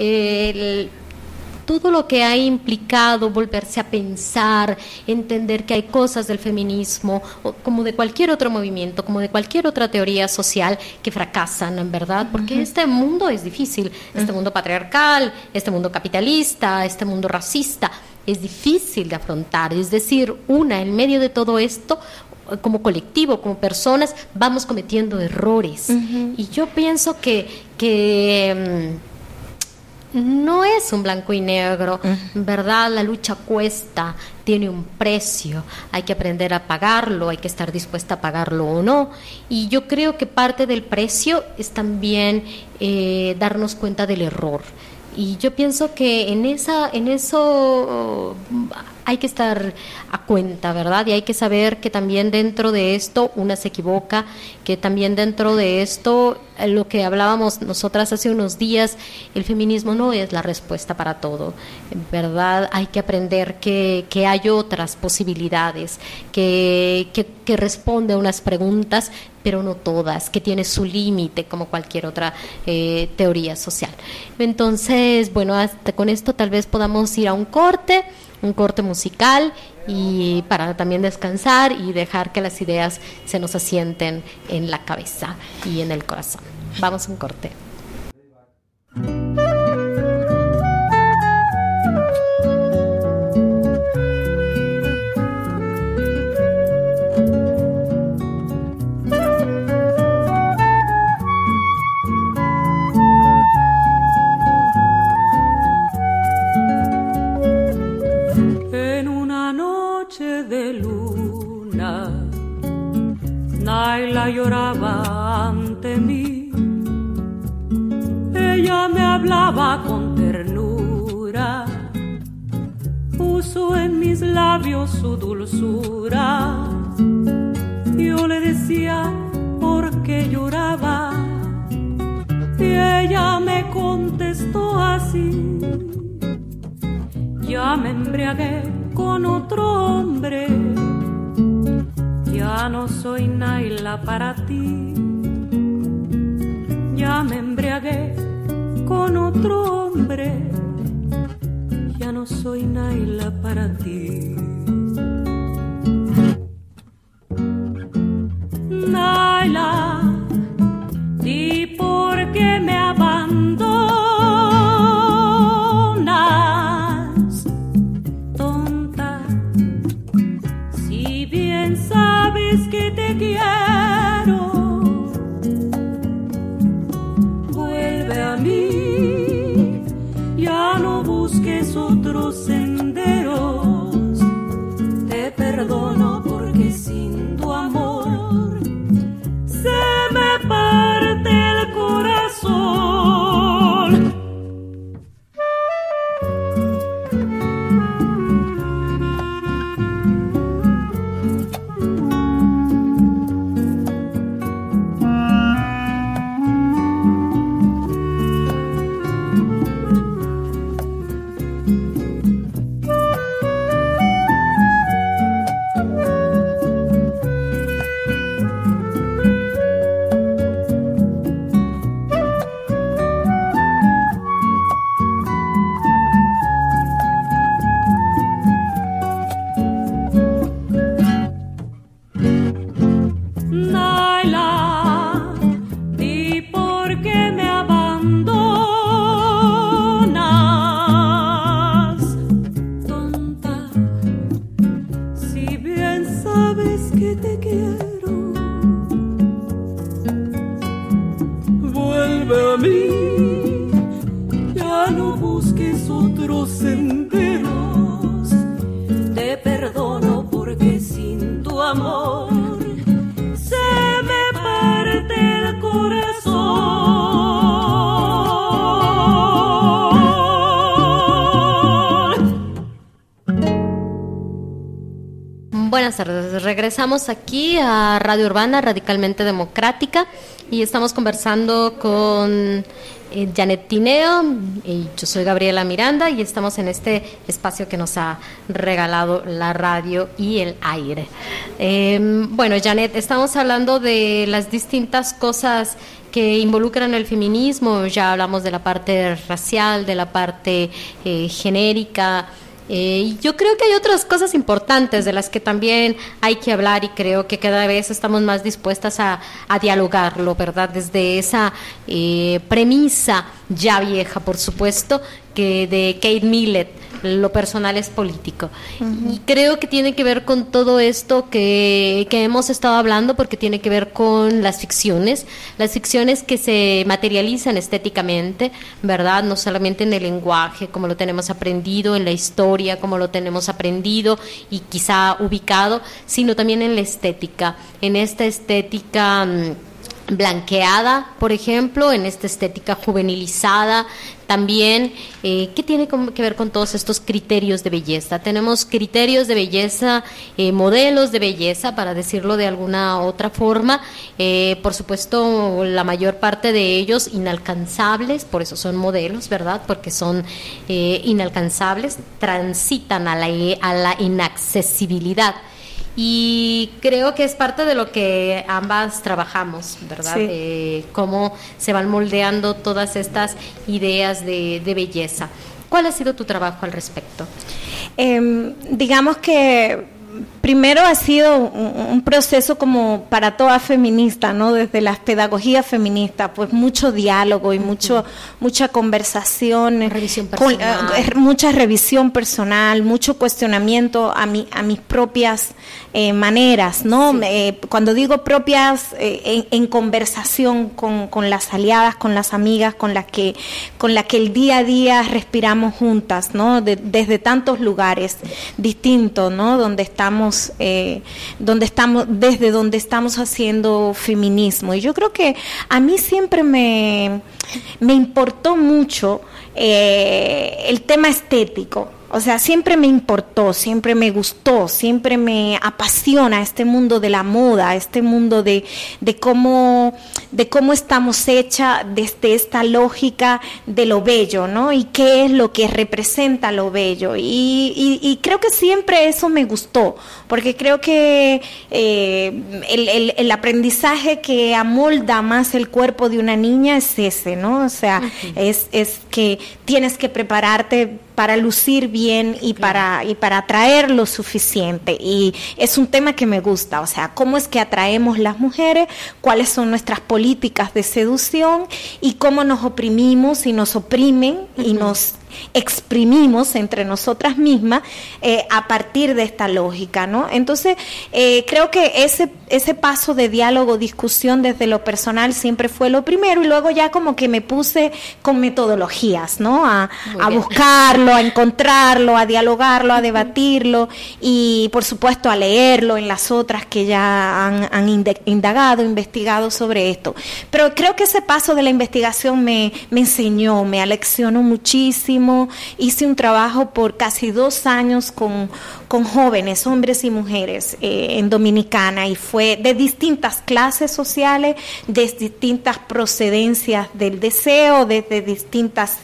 todo lo que ha implicado volverse a pensar, entender que hay cosas del feminismo, como de cualquier otro movimiento, como de cualquier otra teoría social, que fracasan, en verdad, porque este mundo es difícil, este mundo patriarcal, este mundo capitalista, este mundo racista, es difícil de afrontar. Es decir, en medio de todo esto, como colectivo, como personas, vamos cometiendo errores. Y yo pienso que no es un blanco y negro, ¿verdad? La lucha cuesta, tiene un precio, hay que aprender a pagarlo, hay que estar dispuesta a pagarlo o no. Y yo creo que parte del precio es también darnos cuenta del error. Y yo pienso que en eso hay que estar a cuenta, ¿verdad? Y hay que saber que también dentro de esto una se equivoca, que también dentro de esto, lo que hablábamos nosotras hace unos días, el feminismo no es la respuesta para todo, ¿verdad? Hay que aprender que hay otras posibilidades, que responde a unas preguntas, pero no todas, que tiene su límite como cualquier otra teoría social. Entonces, bueno, hasta con esto tal vez podamos ir a un corte musical, y para también descansar y dejar que las ideas se nos asienten en la cabeza y en el corazón. Vamos a un corte. Naila lloraba ante mí, ella me hablaba con ternura, puso en mis labios su dulzura. Yo le decía por qué lloraba, y ella me contestó así: ya me embriagué con otro hombre, ya no soy Naila para ti. Ya me embriagué con otro hombre, ya no soy Naila para ti. Naila, ¿y por qué me abandonas? Tonta, si bien sabes que te quiero, vuelve a mí, ya no busques otros senderos. Te perdono porque sin tu amor se me parte el corazón. tus senderos. Te perdono porque sin tu amor se me parte el corazón. Buenas tardes, regresamos aquí a Radio Urbana, radicalmente democrática, y estamos conversando con Janet Tineo, y yo soy Gabriela Miranda, y estamos en este espacio que nos ha regalado la radio y el aire. Bueno, Janet, estamos hablando de las distintas cosas que involucran el feminismo. Ya hablamos de la parte racial, de la parte genérica. Yo creo que hay otras cosas importantes de las que también hay que hablar, y creo que cada vez estamos más dispuestas a dialogarlo, ¿verdad? Desde esa premisa ya vieja, por supuesto, que de Kate Millett, lo personal es político. Uh-huh. Y creo que tiene que ver con todo esto que hemos estado hablando, porque tiene que ver con las ficciones que se materializan estéticamente, ¿verdad? No solamente en el lenguaje, como lo tenemos aprendido, en la historia, como lo tenemos aprendido y quizá ubicado, sino también en la estética, en esta estética blanqueada, por ejemplo, en esta estética juvenilizada también, ¿qué tiene que ver con todos estos criterios de belleza? Tenemos criterios de belleza, modelos de belleza, para decirlo de alguna otra forma, por supuesto la mayor parte de ellos inalcanzables, por eso son modelos, ¿verdad? Porque son inalcanzables, transitan a la inaccesibilidad. Y creo que es parte de lo que ambas trabajamos, ¿verdad? Sí. Cómo se van moldeando todas estas ideas de belleza. ¿Cuál ha sido tu trabajo al respecto? Digamos que primero ha sido un proceso como para toda feminista, ¿no? Desde las pedagogías feministas, pues mucho diálogo y mucha conversación, revisión personal. Mucha revisión personal, mucho cuestionamiento a mis propias maneras, ¿no? Sí. Cuando digo propias, en conversación con las aliadas, con las amigas, con las que el día a día respiramos juntas, ¿no? Desde tantos lugares distintos, ¿no? Desde donde estamos haciendo feminismo. Y yo creo que a mí siempre me importó mucho el tema estético. O sea, siempre me importó, siempre me gustó, siempre me apasiona este mundo de la moda, este mundo de cómo estamos hechas desde esta lógica de lo bello, ¿no? Y qué es lo que representa lo bello. Y creo que siempre eso me gustó, porque creo que el aprendizaje que amolda más el cuerpo de una niña es ese, ¿no? O sea, uh-huh. es que tienes que prepararte para lucir bien y para atraer lo suficiente, y es un tema que me gusta. O sea, cómo es que atraemos las mujeres, cuáles son nuestras políticas de seducción y cómo nos oprimimos y nos oprimen y nos exprimimos entre nosotras mismas a partir de esta lógica, ¿no? Entonces, creo que ese paso de diálogo, discusión desde lo personal siempre fue lo primero, y luego ya como que me puse con metodologías, ¿no? A buscarlo, a encontrarlo, a dialogarlo, a debatirlo, y por supuesto a leerlo en las otras que ya han indagado, investigado sobre esto. Pero creo que ese paso de la investigación me enseñó, me aleccionó muchísimo. Hice un trabajo por casi 2 años con jóvenes, hombres y mujeres en Dominicana, y fue de distintas clases sociales, de distintas procedencias del deseo, desde distintas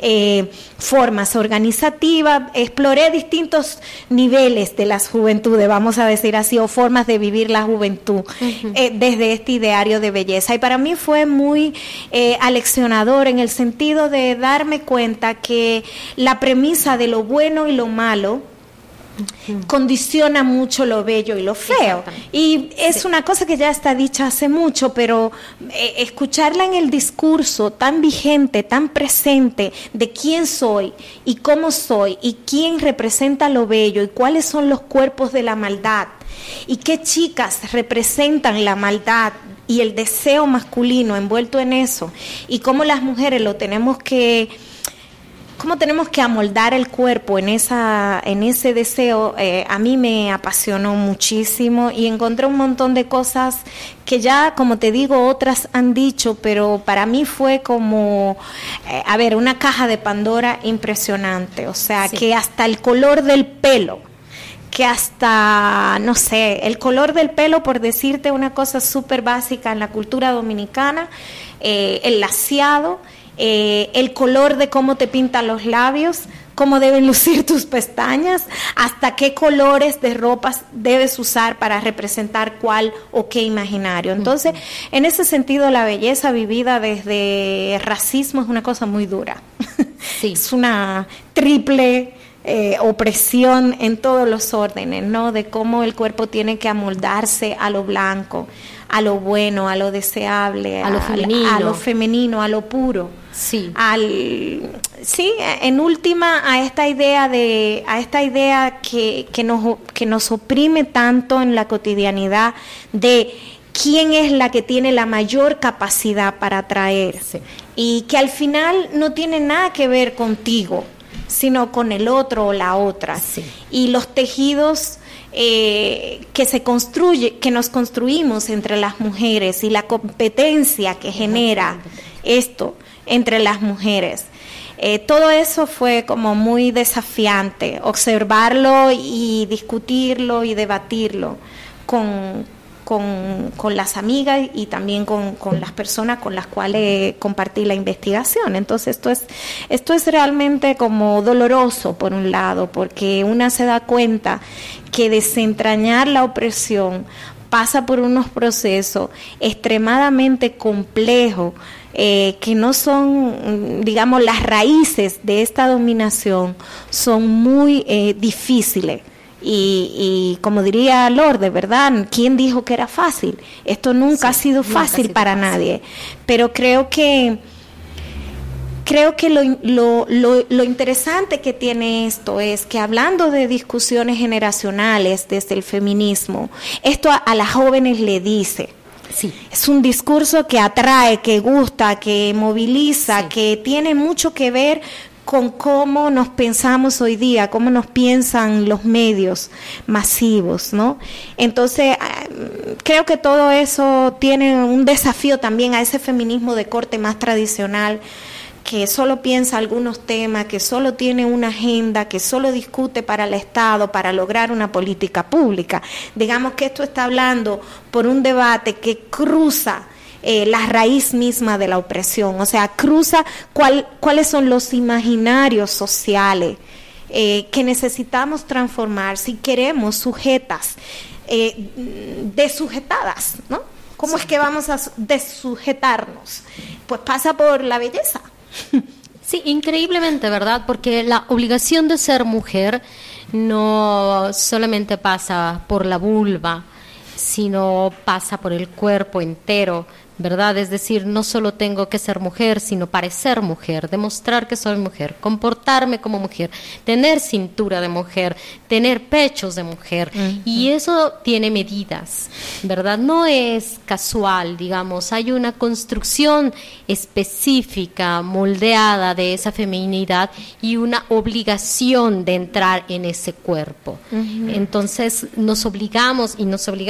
formas organizativas. Exploré distintos niveles de las juventudes, vamos a decir así, o formas de vivir la juventud, uh-huh. Desde este ideario de belleza. Y para mí fue muy aleccionador, en el sentido de darme cuenta que la premisa de lo bueno y lo malo condiciona mucho lo bello y lo feo. Y es una cosa que ya está dicha hace mucho, pero escucharla en el discurso tan vigente, tan presente, de quién soy y cómo soy y quién representa lo bello y cuáles son los cuerpos de la maldad y qué chicas representan la maldad y el deseo masculino envuelto en eso, y cómo las mujeres lo tenemos que cómo tenemos que amoldar el cuerpo en ese deseo, a mí me apasionó muchísimo y encontré un montón de cosas que ya, como te digo, otras han dicho, pero para mí fue como, una caja de Pandora impresionante. O sea, que hasta el color del pelo, que hasta, no sé, el color del pelo, por decirte una cosa súper básica en la cultura dominicana, el laciado, el color de cómo te pintan los labios, cómo deben lucir tus pestañas, hasta qué colores de ropas debes usar para representar cuál o qué imaginario. Entonces, en ese sentido, la belleza vivida desde racismo es una cosa muy dura. Sí. Es una triple opresión en todos los órdenes, ¿no? De cómo el cuerpo tiene que amoldarse a lo blanco, a lo bueno, a lo deseable, a lo femenino, a lo puro. Sí. En última, a esta idea que nos oprime tanto en la cotidianidad de quién es la que tiene la mayor capacidad para atraer, y que al final no tiene nada que ver contigo, sino con el otro o la otra. Sí. Y los tejidos que nos construimos entre las mujeres y la competencia que genera esto entre las mujeres. Todo eso fue como muy desafiante, observarlo y discutirlo y debatirlo con las amigas y también con las personas con las cuales compartí la investigación. Entonces esto es realmente como doloroso por un lado, porque una se da cuenta que desentrañar la opresión pasa por unos procesos extremadamente complejos, que no son, digamos, las raíces de esta dominación son muy difíciles. Y como diría Lourdes, ¿verdad? ¿Quién dijo que era fácil? Esto nunca ha sido fácil para nadie. Pero creo que lo interesante que tiene esto es que, hablando de discusiones generacionales desde el feminismo, esto a las jóvenes le dice. Sí. Es un discurso que atrae, que gusta, que moviliza, que tiene mucho que ver con cómo nos pensamos hoy día, cómo nos piensan los medios masivos, ¿no? Entonces, creo que todo eso tiene un desafío también a ese feminismo de corte más tradicional, que solo piensa algunos temas, que solo tiene una agenda, que solo discute para el Estado, para lograr una política pública. Digamos que esto está hablando por un debate que cruza la raíz misma de la opresión, o sea, cruza cuáles son los imaginarios sociales que necesitamos transformar si queremos sujetas, desujetadas, ¿no? ¿Cómo es que vamos a desujetarnos? Pues pasa por la belleza. Sí, increíblemente, ¿verdad? Porque la obligación de ser mujer no solamente pasa por la vulva, sino pasa por el cuerpo entero, ¿verdad? Es decir, no solo tengo que ser mujer, sino parecer mujer, demostrar que soy mujer, comportarme como mujer, tener cintura de mujer, tener pechos de mujer, y eso tiene medidas, ¿verdad? No es casual, digamos, hay una construcción específica, moldeada de esa feminidad y una obligación de entrar en ese cuerpo. Entonces nos obligamos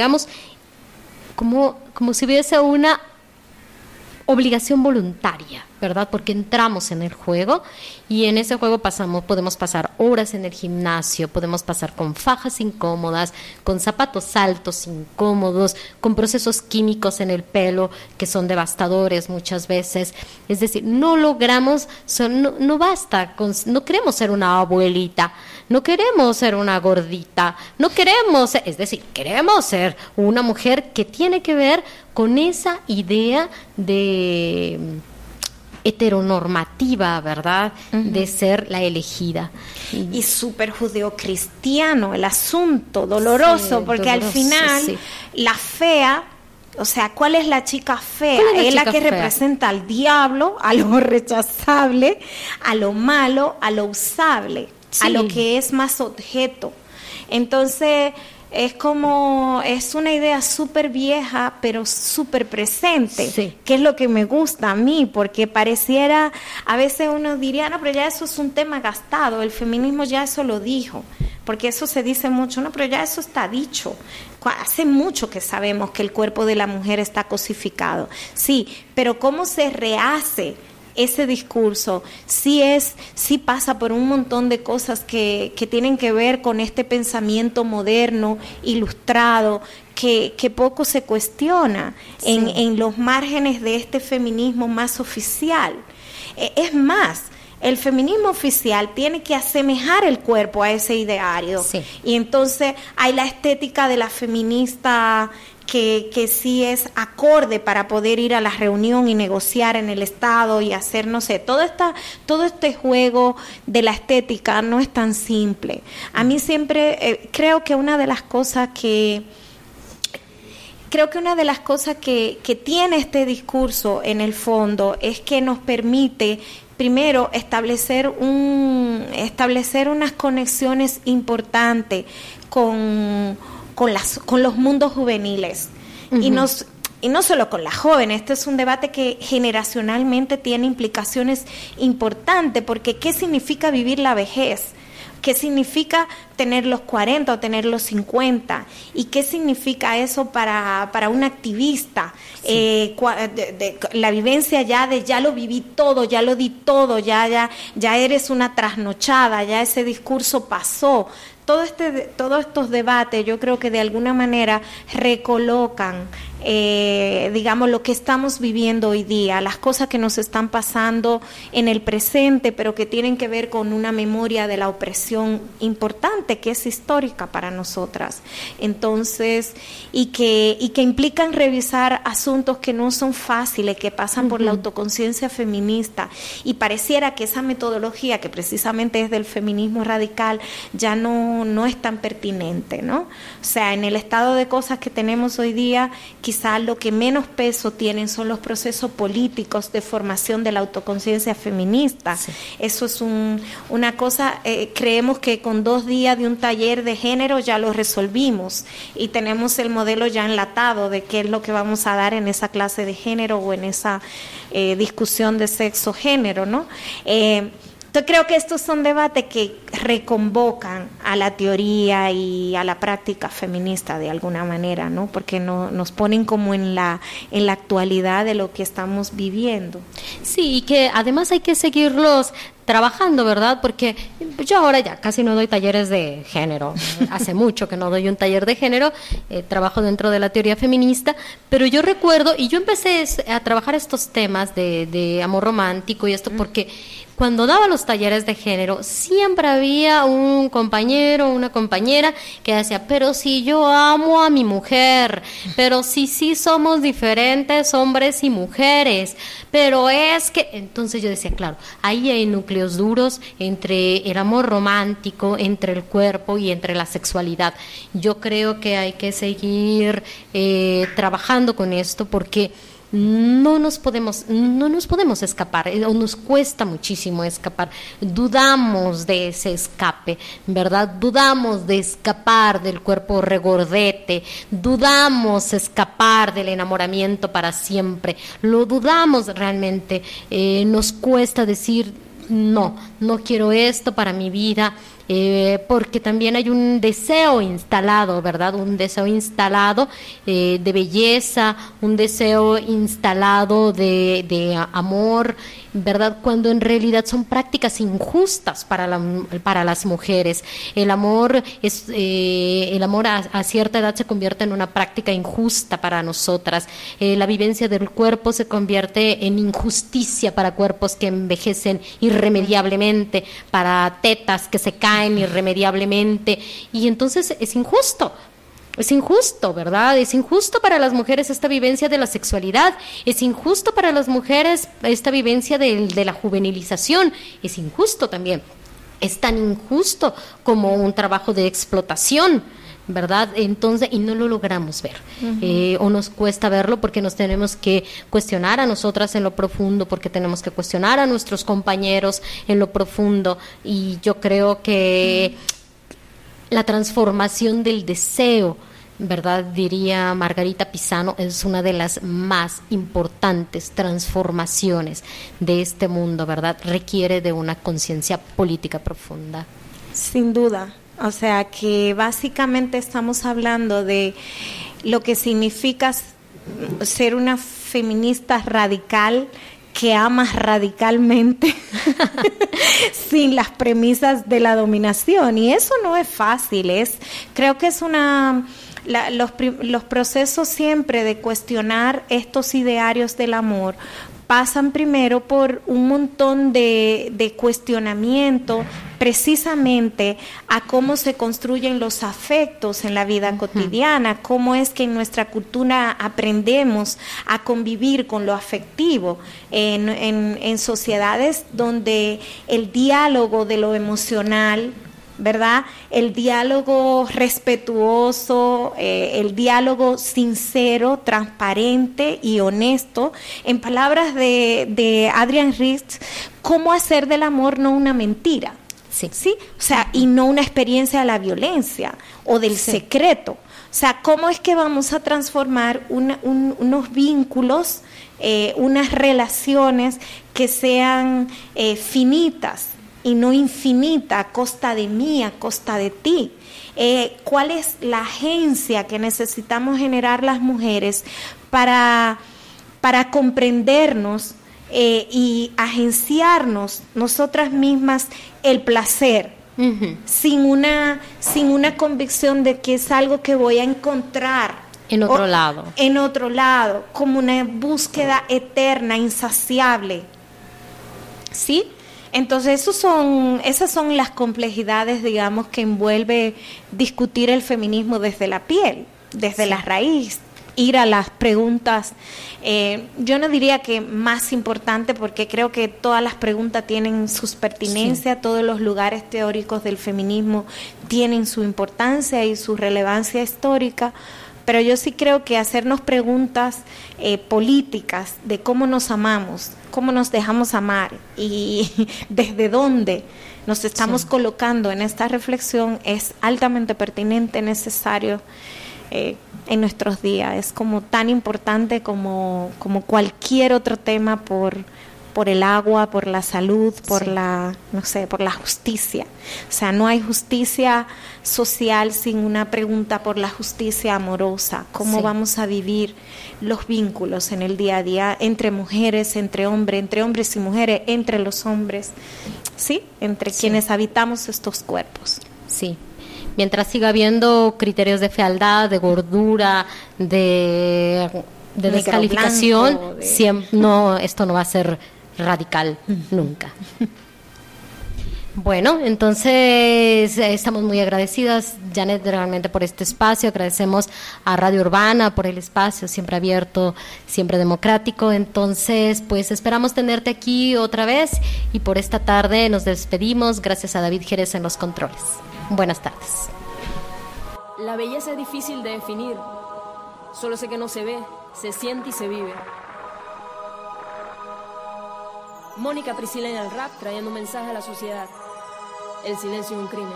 como si hubiese una obligación voluntaria, ¿verdad? Porque entramos en el juego y en ese juego podemos pasar horas en el gimnasio, podemos pasar con fajas incómodas, con zapatos altos incómodos, con procesos químicos en el pelo que son devastadores muchas veces. Es decir, no logramos, no basta, no queremos ser una abuelita, no queremos ser una gordita, queremos ser una mujer que tiene que ver con esa idea de heteronormativa, ¿verdad? De ser la elegida. Y súper judeocristiano el asunto, doloroso, porque al final la fea, o sea, ¿cuál es la chica fea? Es la que representa al diablo, a lo rechazable, a lo malo, a lo usable, a lo que es más objeto. Entonces, es una idea súper vieja, pero súper presente, que es lo que me gusta a mí, porque pareciera, a veces uno diría, no, pero ya eso es un tema gastado, el feminismo ya eso lo dijo, porque eso se dice mucho, no, pero ya eso está dicho. Hace mucho que sabemos que el cuerpo de la mujer está cosificado, sí, pero ¿cómo se rehace ese discurso? Sí pasa por un montón de cosas que tienen que ver con este pensamiento moderno, ilustrado, que poco se cuestiona en los márgenes de este feminismo más oficial. Es más, el feminismo oficial tiene que asemejar el cuerpo a ese ideario. Sí. Y entonces hay la estética de la feminista que sí es acorde para poder ir a la reunión y negociar en el Estado y hacer, no sé, todo este juego de la estética no es tan simple. A mí siempre creo que una de las cosas que tiene este discurso en el fondo es que nos permite primero establecer unas conexiones importantes con los mundos juveniles. Uh-huh. Y no solo con las jóvenes, este es un debate que generacionalmente tiene implicaciones importantes, porque ¿qué significa vivir la vejez? ¿Qué significa tener los 40 o tener los 50? ¿Y qué significa eso para un activista? Sí. La vivencia ya lo viví todo, ya lo di todo, ya eres una trasnochada, ya ese discurso pasó. Todos estos debates yo creo que de alguna manera recolocan digamos, lo que estamos viviendo hoy día, las cosas que nos están pasando en el presente, pero que tienen que ver con una memoria de la opresión importante, que es histórica para nosotras. Entonces, y que implican revisar asuntos que no son fáciles, que pasan por la autoconciencia feminista, y pareciera que esa metodología, que precisamente es del feminismo radical, ya no es tan pertinente, ¿no? O sea, en el estado de cosas que tenemos hoy día, quizás lo que menos peso tienen son los procesos políticos de formación de la autoconciencia feminista. Sí. Eso es una cosa, creemos que con 2 días de un taller de género ya lo resolvimos y tenemos el modelo ya enlatado de qué es lo que vamos a dar en esa clase de género o en esa discusión de sexo-género, ¿no? Yo creo que estos son debates que reconvocan a la teoría y a la práctica feminista de alguna manera, ¿no? Porque nos ponen como en la actualidad de lo que estamos viviendo. Sí, y que además hay que seguirlos trabajando, ¿verdad? Porque yo ahora ya casi no doy talleres de género, hace mucho que no doy un taller de género, trabajo dentro de la teoría feminista, pero yo recuerdo, y yo empecé a trabajar estos temas de amor romántico y esto porque cuando daba los talleres de género, siempre había un compañero o una compañera que decía, pero si yo amo a mi mujer, pero sí somos diferentes hombres y mujeres, pero es que... Entonces yo decía, claro, ahí hay núcleos duros entre el amor romántico, entre el cuerpo y entre la sexualidad. Yo creo que hay que seguir trabajando con esto porque... No nos podemos escapar, o nos cuesta muchísimo escapar, dudamos de ese escape, ¿verdad? Dudamos de escapar del cuerpo regordete, dudamos escapar del enamoramiento para siempre, lo dudamos realmente, nos cuesta decir no quiero esto para mi vida. Porque también hay un deseo instalado, ¿verdad? Un deseo instalado de belleza, un deseo instalado de amor, ¿verdad? Cuando en realidad son prácticas injustas para las mujeres. El amor a cierta edad se convierte en una práctica injusta para nosotras. La vivencia del cuerpo se convierte en injusticia para cuerpos que envejecen irremediablemente, para tetas que se caen irremediablemente, y entonces es injusto, ¿verdad? Es injusto para las mujeres esta vivencia de la sexualidad, es injusto para las mujeres esta vivencia de la juvenilización, es injusto también, es tan injusto como un trabajo de explotación, ¿verdad? Entonces, y no lo logramos ver, o nos cuesta verlo porque nos tenemos que cuestionar a nosotras en lo profundo, porque tenemos que cuestionar a nuestros compañeros en lo profundo, y yo creo que la transformación del deseo, ¿verdad? Diría Margarita Pisano, es una de las más importantes transformaciones de este mundo, ¿verdad? Requiere de una conciencia política profunda. Sin duda, o sea que básicamente estamos hablando de lo que significa ser una feminista radical que ama radicalmente sin las premisas de la dominación, y eso no es fácil. Creo que es los procesos siempre de cuestionar estos idearios del amor pasan primero por un montón de cuestionamiento precisamente a cómo se construyen los afectos en la vida cotidiana, cómo es que en nuestra cultura aprendemos a convivir con lo afectivo en sociedades donde el diálogo de lo emocional, ¿verdad? El diálogo respetuoso, el diálogo sincero, transparente y honesto. En palabras de Adrienne Rich, ¿cómo hacer del amor no una mentira? Sí. ¿Sí? O sea, y no una experiencia de la violencia o del secreto. O sea, ¿cómo es que vamos a transformar unos vínculos, unas relaciones que sean finitas y no infinita, a costa de mí, a costa de ti? ¿Cuál es la agencia que necesitamos generar las mujeres para comprendernos y agenciarnos nosotras mismas el placer, sin una convicción de que es algo que voy a encontrar en otro lado? En otro lado, como una búsqueda eterna, insaciable. ¿Sí? Entonces esas son las complejidades, digamos, que envuelve discutir el feminismo desde la piel, desde la raíz, ir a las preguntas. Yo no diría que más importante, porque creo que todas las preguntas tienen sus pertinencias, todos los lugares teóricos del feminismo tienen su importancia y su relevancia histórica, pero yo sí creo que hacernos preguntas políticas de cómo nos amamos, cómo nos dejamos amar y desde dónde nos estamos colocando en esta reflexión es altamente pertinente, necesario en nuestros días. Es como tan importante como cualquier otro tema por el agua, por la salud, por por la justicia. O sea, no hay justicia social sin una pregunta por la justicia amorosa. ¿Cómo vamos a vivir los vínculos en el día a día entre mujeres, entre hombres y mujeres, entre los hombres, ¿sí? Entre quienes habitamos estos cuerpos. Sí. Mientras siga habiendo criterios de fealdad, de gordura, de descalificación, blanco, esto no va a ser radical nunca. Bueno, entonces estamos muy agradecidas, Janet, realmente por este espacio. Agradecemos a Radio Urbana por el espacio, siempre abierto, siempre democrático. Entonces, pues esperamos tenerte aquí otra vez, y por esta tarde nos despedimos. Gracias a David Jerez en los controles. Buenas tardes. La belleza es difícil de definir. Solo sé que no se ve, se siente y se vive. Mónica Priscila en el rap, trayendo un mensaje a la sociedad. El silencio es un crimen.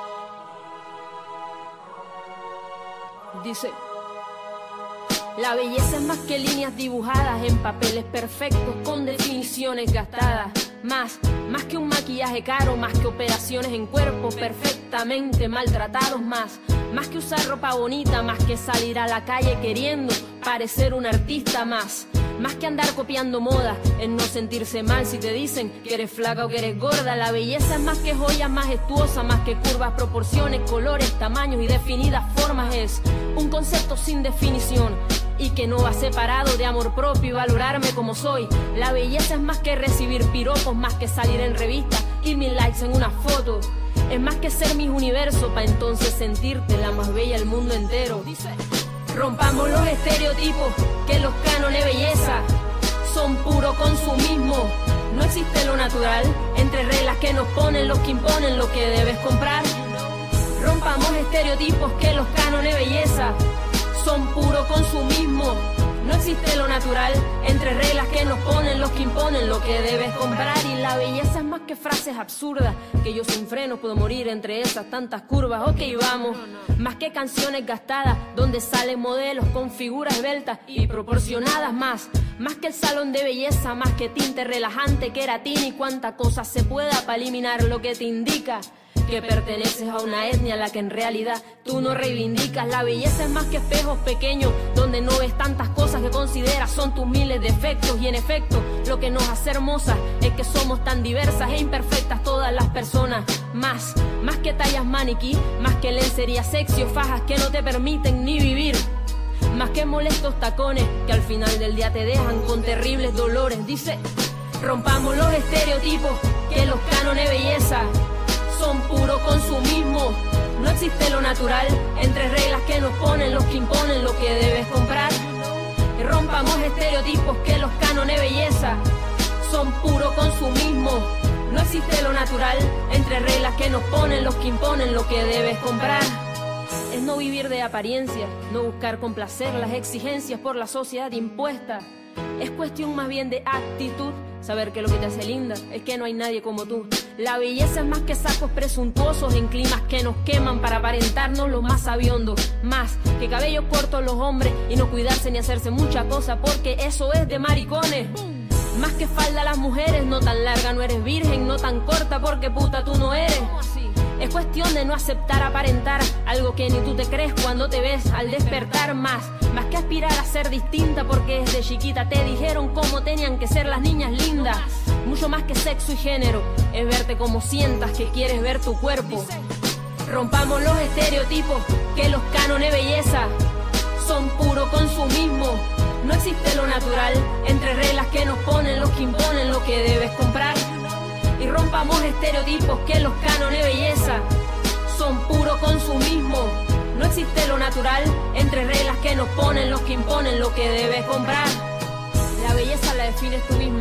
Dice: la belleza es más que líneas dibujadas en papeles perfectos con definiciones gastadas. Más que un maquillaje caro, más que operaciones en cuerpos perfectamente maltratados. Más que usar ropa bonita, más que salir a la calle queriendo parecer un artista. Más que andar copiando moda, en no sentirse mal si te dicen que eres flaca o que eres gorda. La belleza es más que joyas majestuosas, más que curvas, proporciones, colores, tamaños y definidas formas. Es un concepto sin definición y que no va separado de amor propio y valorarme como soy. La belleza es más que recibir piropos, más que salir en revistas y 1000 likes en una foto. Es más que ser mis universo, pa' entonces sentirte la más bella del mundo entero. Rompamos los estereotipos, que los cánones de belleza son puro consumismo. No existe lo natural, entre reglas que nos ponen los que imponen lo que debes comprar. Rompamos estereotipos, que los cánones de belleza son puro consumismo. No existe lo natural, entre reglas que nos ponen los que imponen lo que debes comprar. Y la belleza es más que frases absurdas, que yo sin frenos puedo morir entre esas tantas curvas. Ok, vamos, más que canciones gastadas, donde salen modelos con figuras esbeltas y proporcionadas. Más que el salón de belleza, más que tinte relajante, queratina y cuánta cosa se pueda para eliminar lo que te indica que perteneces a una etnia a la que en realidad tú no reivindicas. La belleza es más que espejos pequeños donde no ves tantas cosas que consideras son tus miles de defectos. Y en efecto, lo que nos hace hermosas es que somos tan diversas e imperfectas todas las personas. Más que tallas maniquí, más que lencería sexy o fajas que no te permiten ni vivir. Más que molestos tacones que al final del día te dejan con terribles dolores. Dice, rompamos los estereotipos, que los cánones de belleza son puro consumismo. No existe lo natural, entre reglas que nos ponen los que imponen lo que debes comprar. Y rompamos estereotipos, que los cánones de belleza son puro consumismo. No existe lo natural, entre reglas que nos ponen los que imponen lo que debes comprar. Es no vivir de apariencia, no buscar complacer las exigencias por la sociedad impuesta. Es cuestión más bien de actitud, saber que lo que te hace linda es que no hay nadie como tú. La belleza es más que sacos presuntuosos en climas que nos queman para aparentarnos lo más sabiondo. Más que cabello corto los hombres y no cuidarse ni hacerse mucha cosa, porque eso es de maricones. Más que falda las mujeres, no tan larga no eres virgen, no tan corta porque puta tú no eres. Es cuestión de no aceptar aparentar algo que ni tú te crees cuando te ves al despertar. Más que aspirar a ser distinta porque desde chiquita te dijeron cómo tenían que ser las niñas lindas. Mucho más que sexo y género, es verte como sientas que quieres ver tu cuerpo. Rompamos los estereotipos, que los cánones de belleza son puro consumismo. No existe lo natural, entre reglas que nos ponen los que imponen lo que debes comprar. Y rompamos estereotipos, que los cánones de belleza son puro consumismo. No existe lo natural, entre reglas que nos ponen los que imponen lo que debes comprar. La belleza la defines tú misma,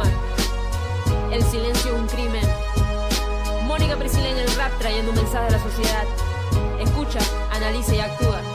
el silencio es un crimen. Mónica Priscila en el rap trayendo un mensaje a la sociedad. Escucha, analiza y actúa.